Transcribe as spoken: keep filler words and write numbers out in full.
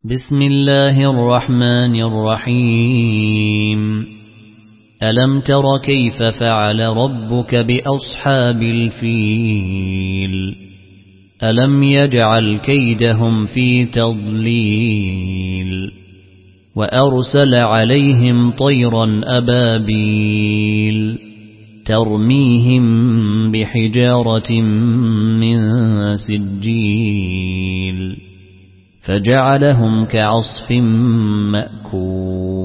بسم الله الرحمن الرحيم ألم تر كيف فعل ربك بأصحاب الفيل ألم يجعل كيدهم في تضليل وأرسل عليهم طيرا أبابيل ترميهم بحجارة من سجيل فجعلهم كعصف مأكول